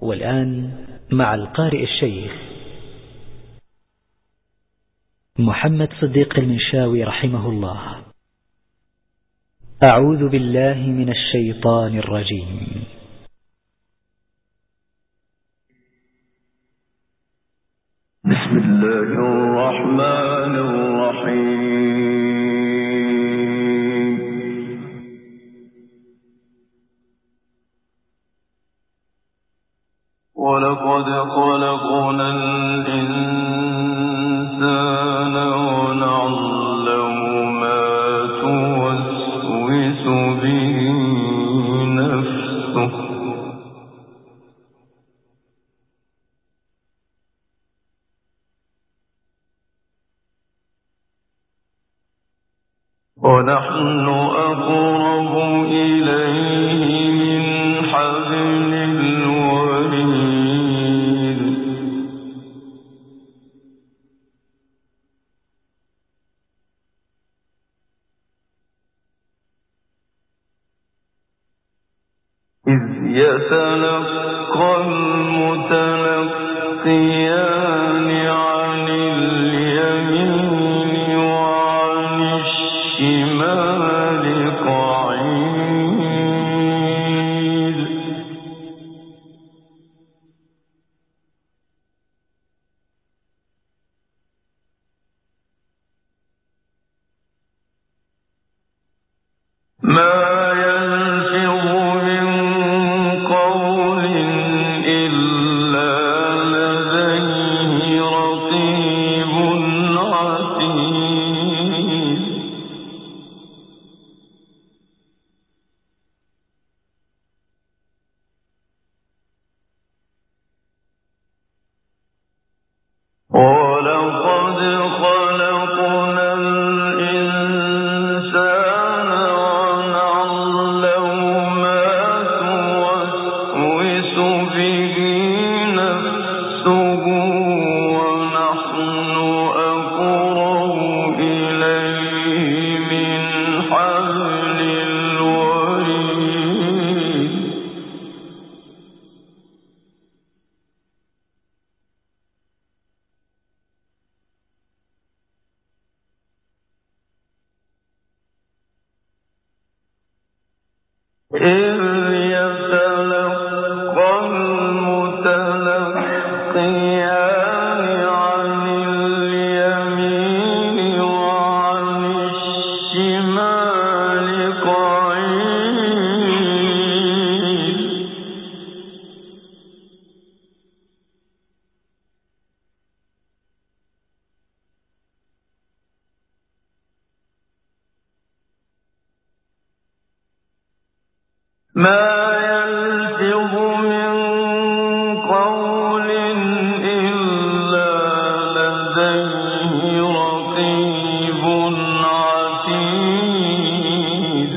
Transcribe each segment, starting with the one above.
والآن مع القارئ الشيخ محمد صديق المنشاوي رحمه الله. أعوذ بالله من الشيطان الرجيم. بسم الله الرحمن الرحيم. ولقد خلقنا الإنسان ونعلم ما توسوس به نفسه ونحن أقرب إليه من حبل الوريد. إذ يتلقى المتلقيان عن اليمين وعن الشمال قعيد. ما يلفظ من قول إلا لديه رقيب عتيد. ولقد خلقنا الإنسان ونعلم ما توسوس به نفسه ونحن أقرب إليه من حبل الوريد. إذ يتلقى المتلقيان عن اليمين وعن الشمال قعيد. ما يلفظ من قول إلا لديه رقيب عتيد.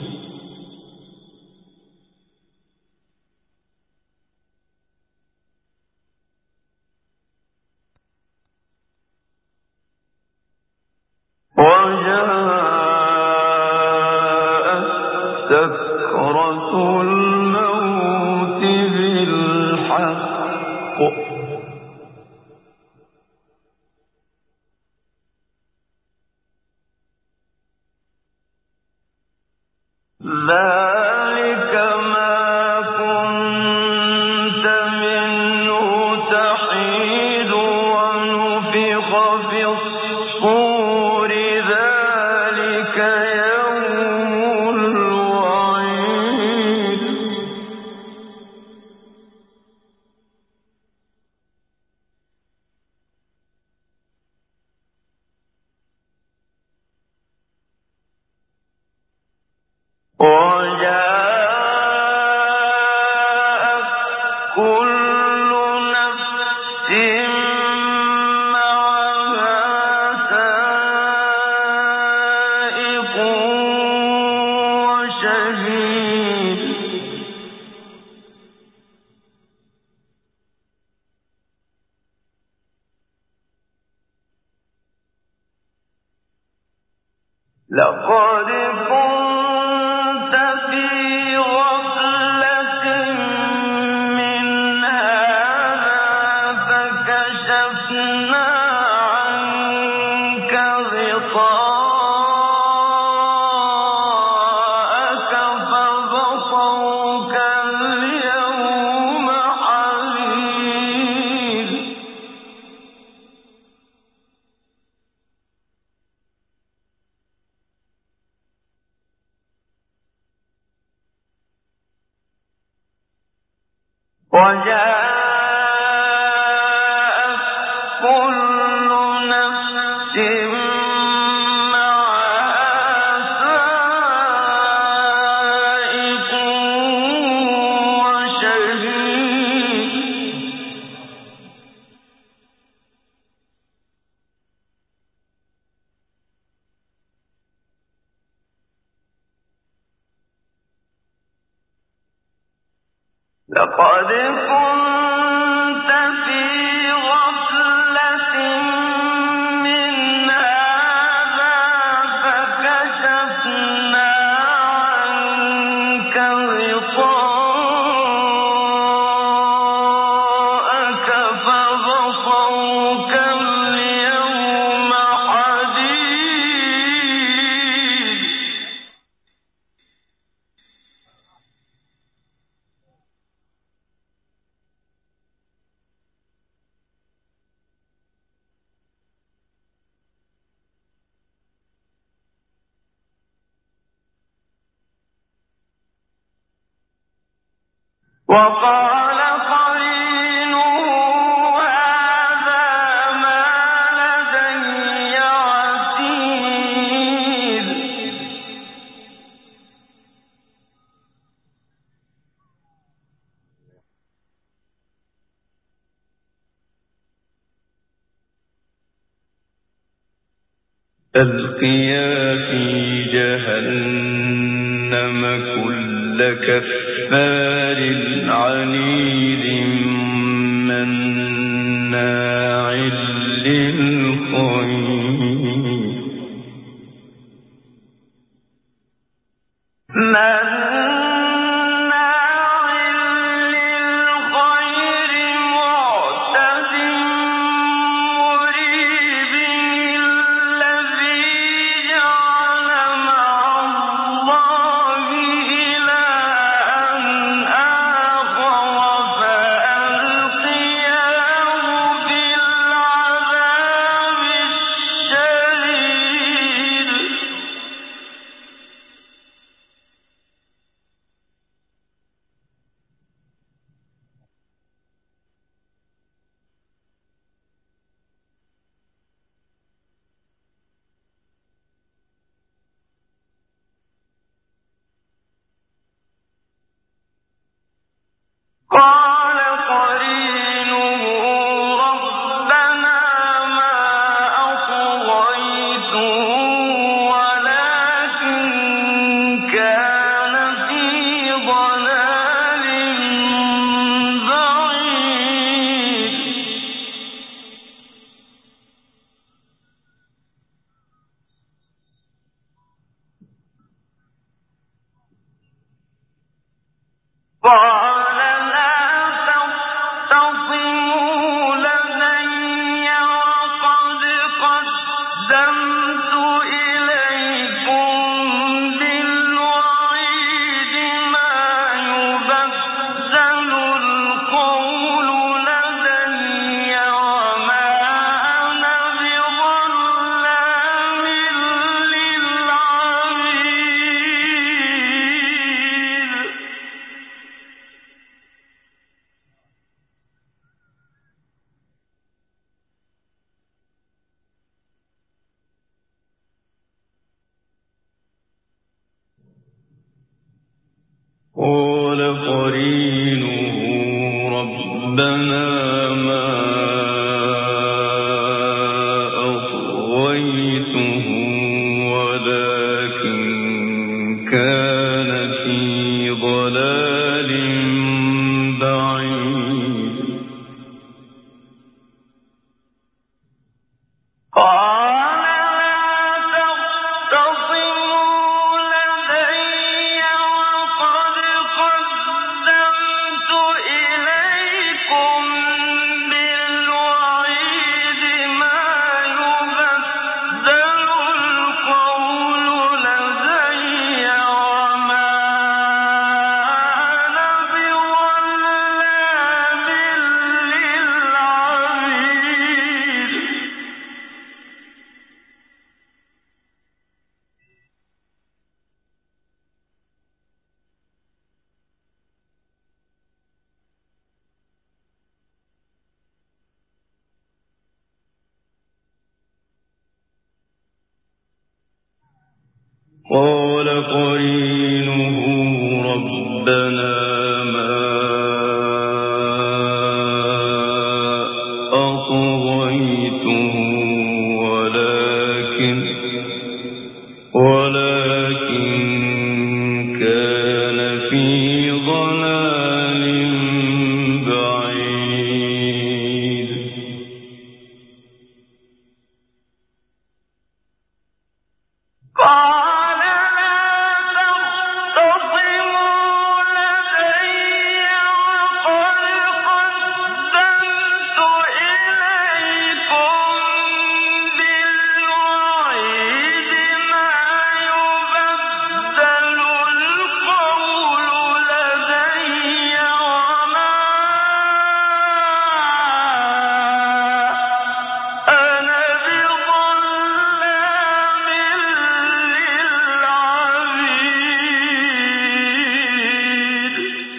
وجاءت سكرة الموت بالحق ذلك ما كنت منه تحيد ونفخ في الصور ذلك يوم الوعيد. وجاءت كل نفس معها سائق وشهيد. لقد كنت في غفلة من وجاءت كل نفس معها سائق وشهيد لقد كنت في غفلة من هذا فكشفنا عنك غطاءك فبصرك اليوم حديد وقال قرينه هذا ما لدي عتيد ألقيا في جهنم كل كفار عنيد مناع للخير معتد مريب الذي جعل مع الله إلها آخر فألقياه في العذاب الشديد قال قرينه ربنا ما أطغيته ولكن كان في ضلال بعيد قال لا تختصموا لدي وقد قدمت إليكم بالوعيد ما يبدل القول لدي وما أنا بظلام للعبيد قال قرينه ربنا ما أطغيته ولكن كان في ضلال بعيد قال لا تختصموا لدي وقد قدمت إليكم قال قرينه ربنا ما أطغيته ولكن كان في ضلال بعيد. قال لا تختصموا لدي وقد قدمت إليكم بالوعيد ما يبدل القول لدي وما أنا بظلام للعبيد.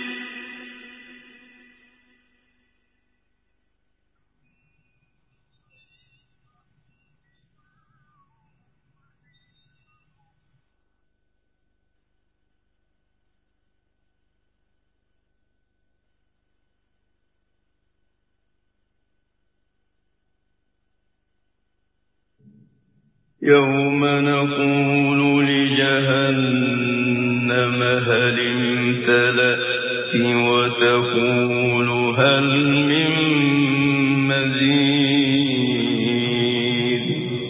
يوم نقول لجهنم هل امتلأت وتقول هل من مزيد.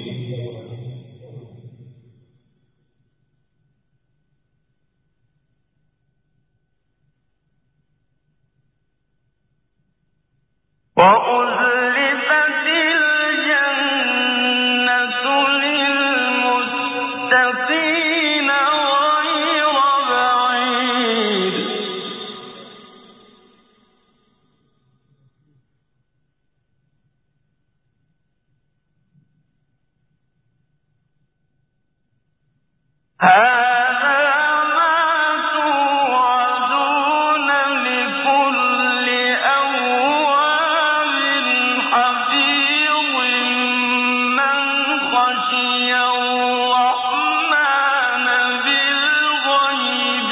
وأزلفت الجنة للمتقين غير بعيد. هذا ما توعدون لكل أواب حفيظ من خشي الرحمن بالغيب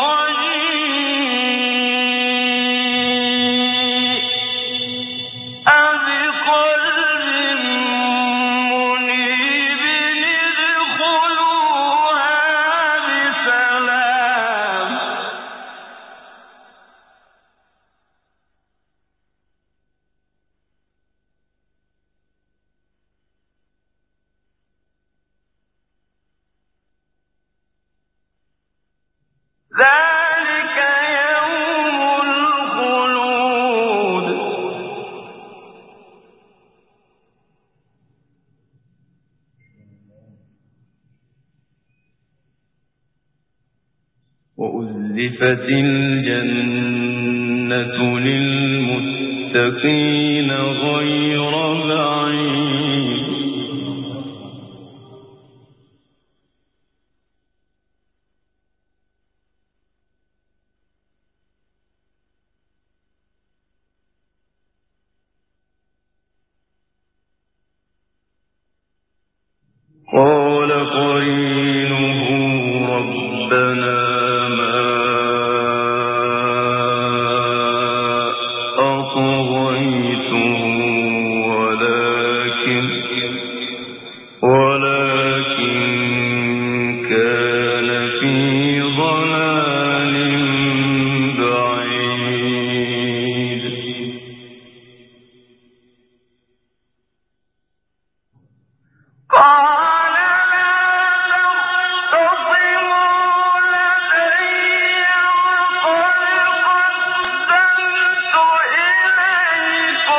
وجيء بقلب منيب ادخلوها بسلام. ذلك يوم الخلود. وأزلفت الجنة للمتقين غير بعيد. قال قرينه ربنا ما أطغيته ولكن كان في ضلال بعيد. قال لا تختصموا لدي وقد قدمت إليكم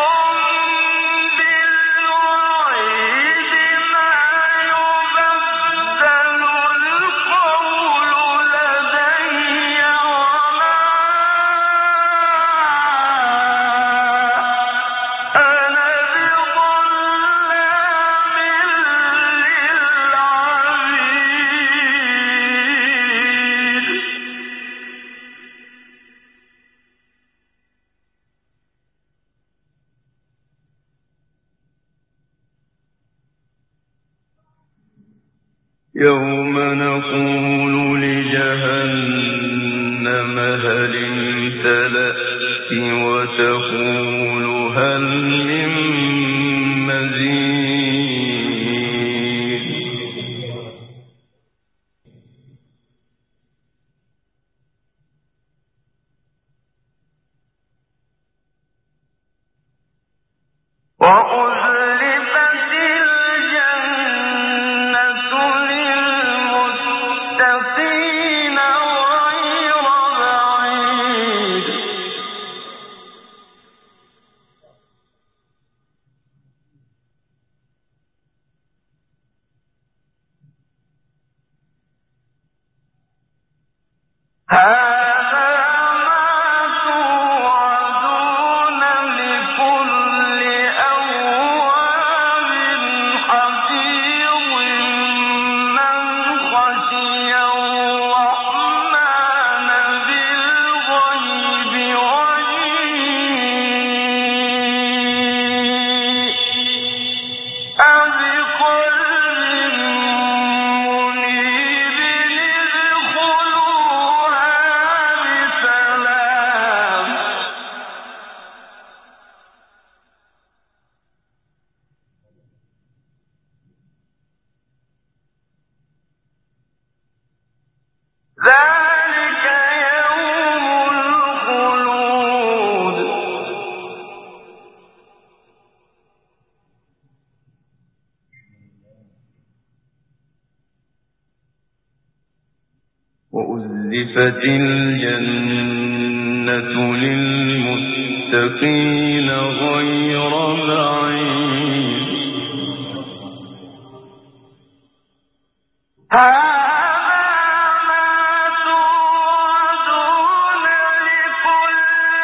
يوم نقول لجهنم هل امتلأت وتقول هل من مزيد وأزلفت الجنة للمتقين غير بعيد هذا ما توعدون لكل أواب حفيظ من خشي الرحمن بالغيب بقلب منيب ادخلوها بسلام ذلك يوم الخلود وأزلفت الجنة للمتقين غير بعيد هذا ما توعدون لكل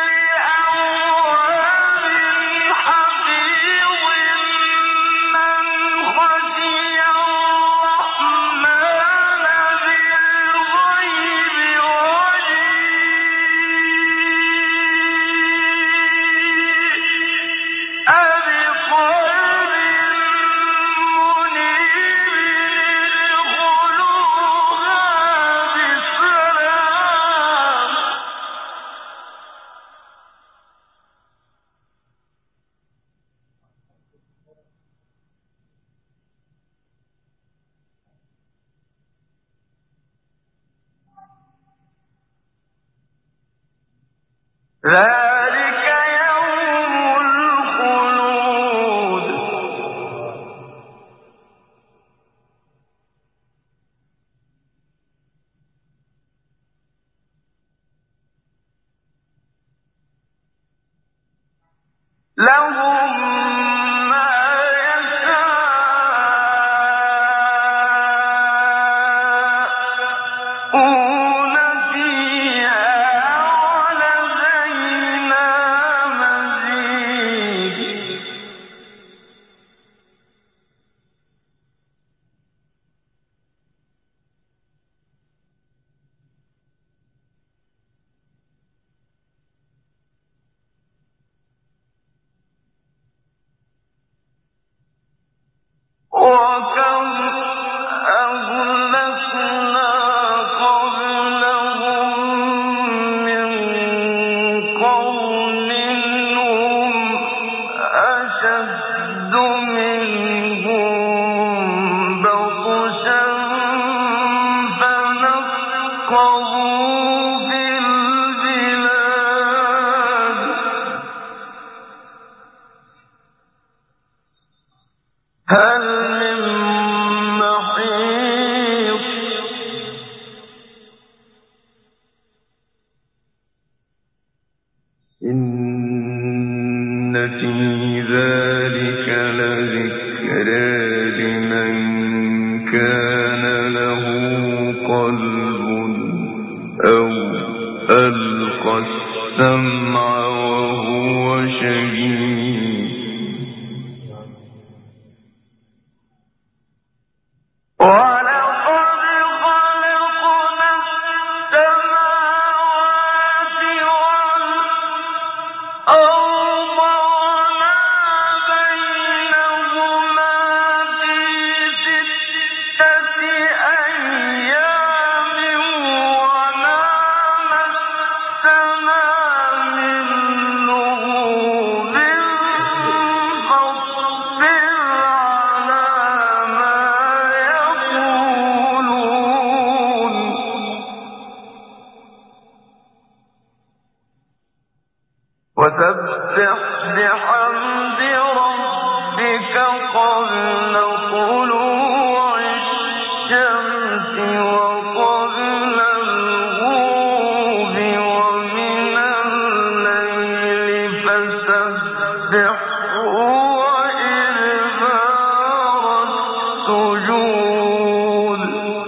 أواب حفيظ من خشي الرحمن بالغيب بقلب منيب ادخلوها بسلام ذلك يوم الخلود لهم ما يشاءون فيها ولدينا مزيد وكم أهلكنا قبلهم من قرن هم أشد منهم بطشا فنقبوا في البلاد هل من محيص إن في ذلك لذكرى لمن كان له قلب أو ألقى السمع وهو شهيد ولقد خلقنا السماوات والأرض وما بينهما في ستة فسبح بحمد ربك قبل طلوع الشمس وقبل الغروب ومن الليل فسبحه وإدبار السجود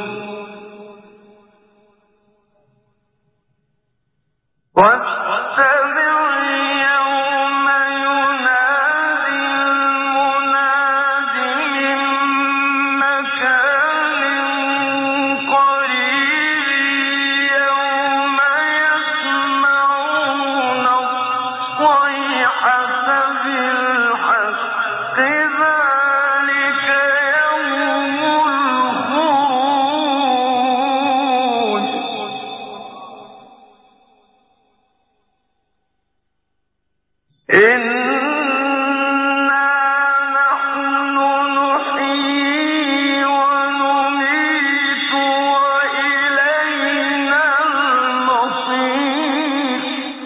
واستمع يوم ينادي المناد من مكان قريب يوم يسمعون الصيحة بالحق ذلك يوم الخروج إنا نحن نحيي ونميت وإلينا المصير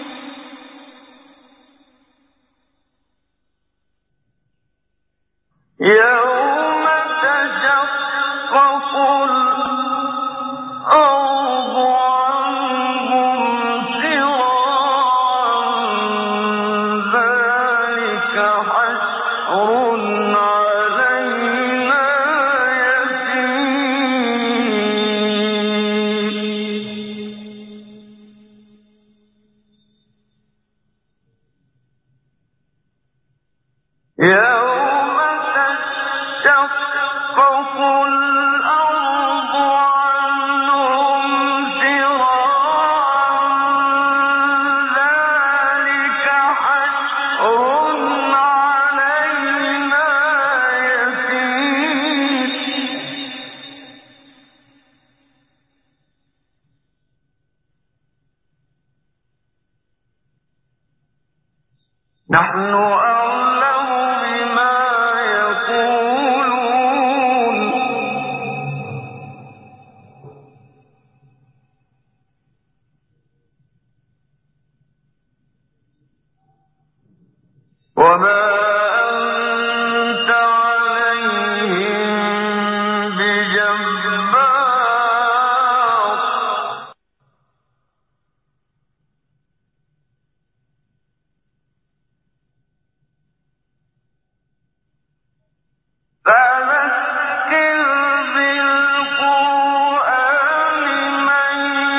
يوم تشقق الأرض عنهم سراعا ذلك حشر علينا يسير يوم تشقق الأرض عنهم سراعا ذلك حشر علينا يسير نحن أعلم بما يقولون وما أنت عليهم بجبار فذكر بالقرآن من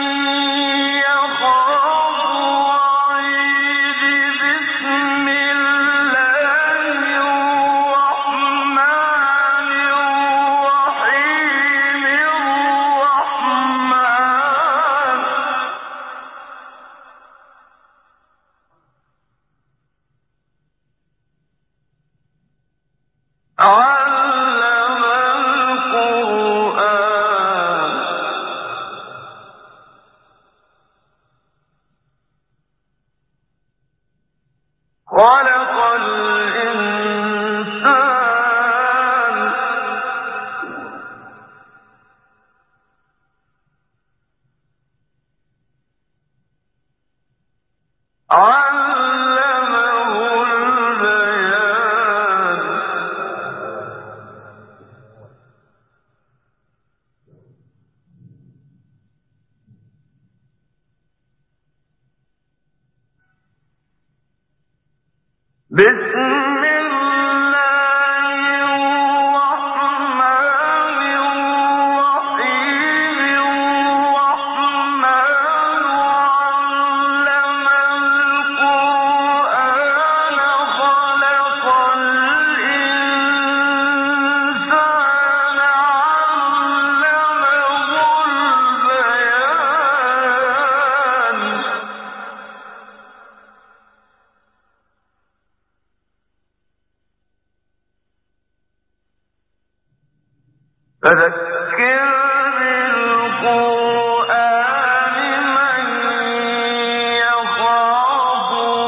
يخاف وعيد بسم الله الرحمن الرحيم الرحمن علم القرآن خلق الإنسان علمه البيان بسم الله الرحمن الرحيم الرحمن علم القرآن خلق الإنسان علمه البيان فذكر بالقرآن من يخاف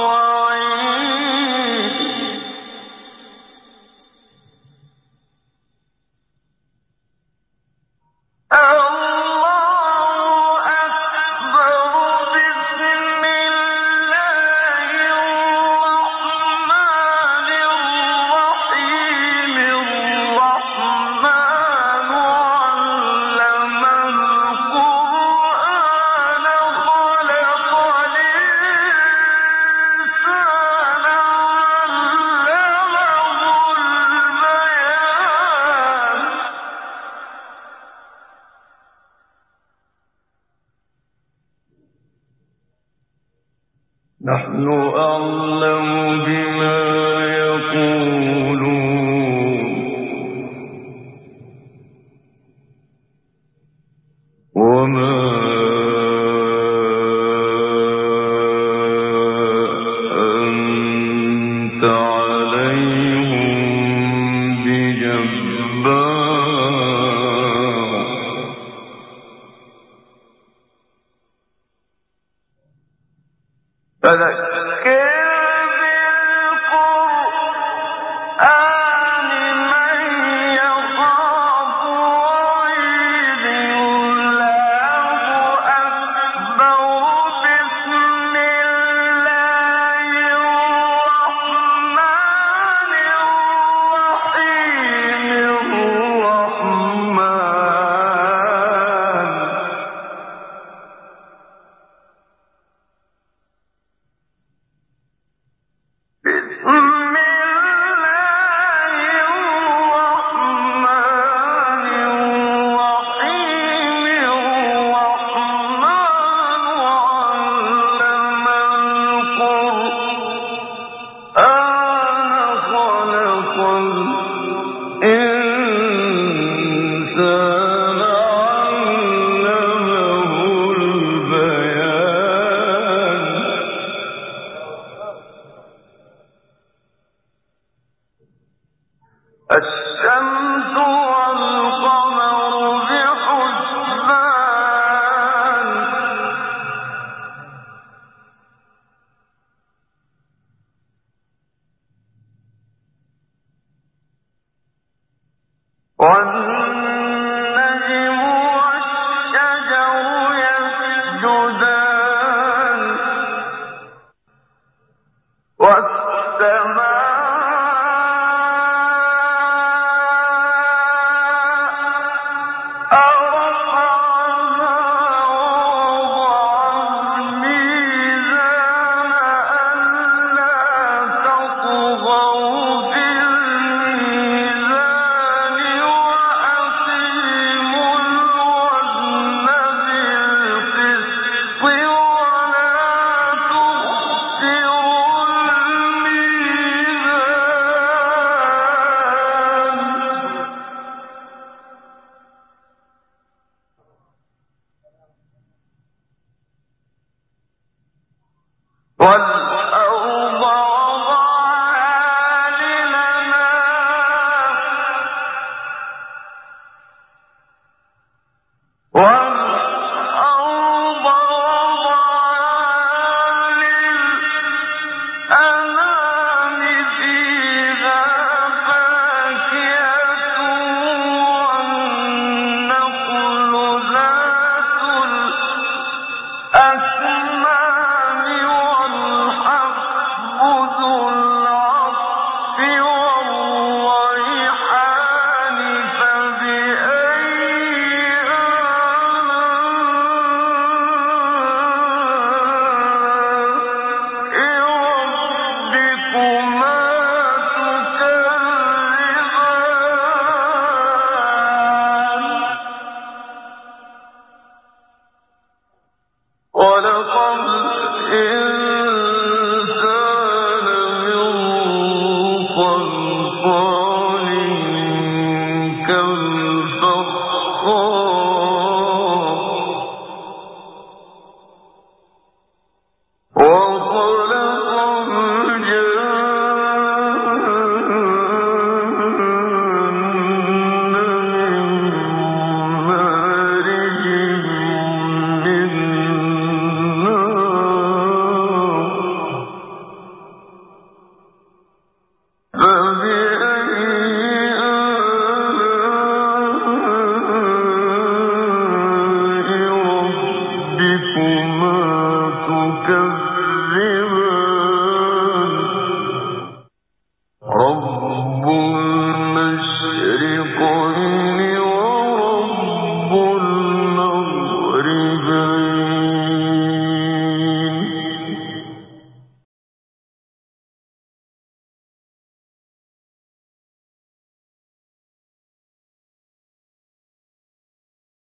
وعيد الله أكبر بسم الله والسماء